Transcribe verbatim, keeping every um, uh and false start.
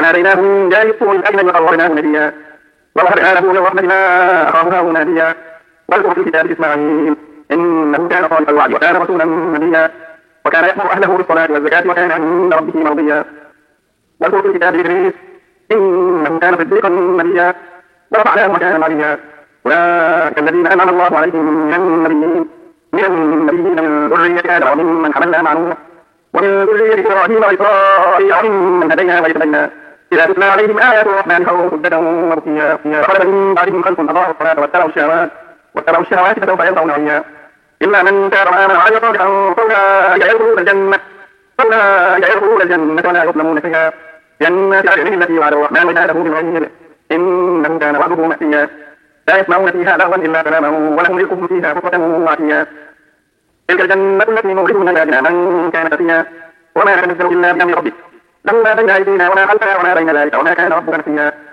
وناديناه من جانب الطور الأيمن وقربناه نبيا ووهبنا له من رحمتنا أخاه هارون نبيا واذكر في الكتاب إسماعيل إنه كان صادق الوعد وكان رسولا نبيا وكان يأمر أهله بالصلاة والزكاة وكان عند ربه مرضيا واذكر في الكتاب إدريس إنه كان صديقا نبيا ورفعناه مكانا عليا أولئك الذين أنعم الله عليهم من النبيين من النبيين من ذرية آدم وممن حملنا مع نوح ومن ذرية إبراهيم وإسرائيل وممن هدينا واجتبينا إذا تتلى عليهم آيات الرحمن خروا سجدا وبكيا فخلف من بعدهم خلف أضاعوا الصلاة واتبعوا الشهوات واتبعوا الشهوات فسوف يلقون غيا إلا من تاب وآمن وعمل صالحا فأولئك يدخلون الجنة فأولئك يدخلون الجنة ولا يظلمون فيها جنات عدن التي وعد الرحمن عباده بالغيب إنه كان وعده مأتيا لا يسمعون فيها لغوا إلا سلاما ولهم رزقهم فيها بكرة وعشيا تلك الجنة التي نورث من عبادنا من كان تقيا وما نتنزل إلا بأمر ربك له ما بين أيدينا وما خلفنا وما بين ذلك وما كان ربك نسيا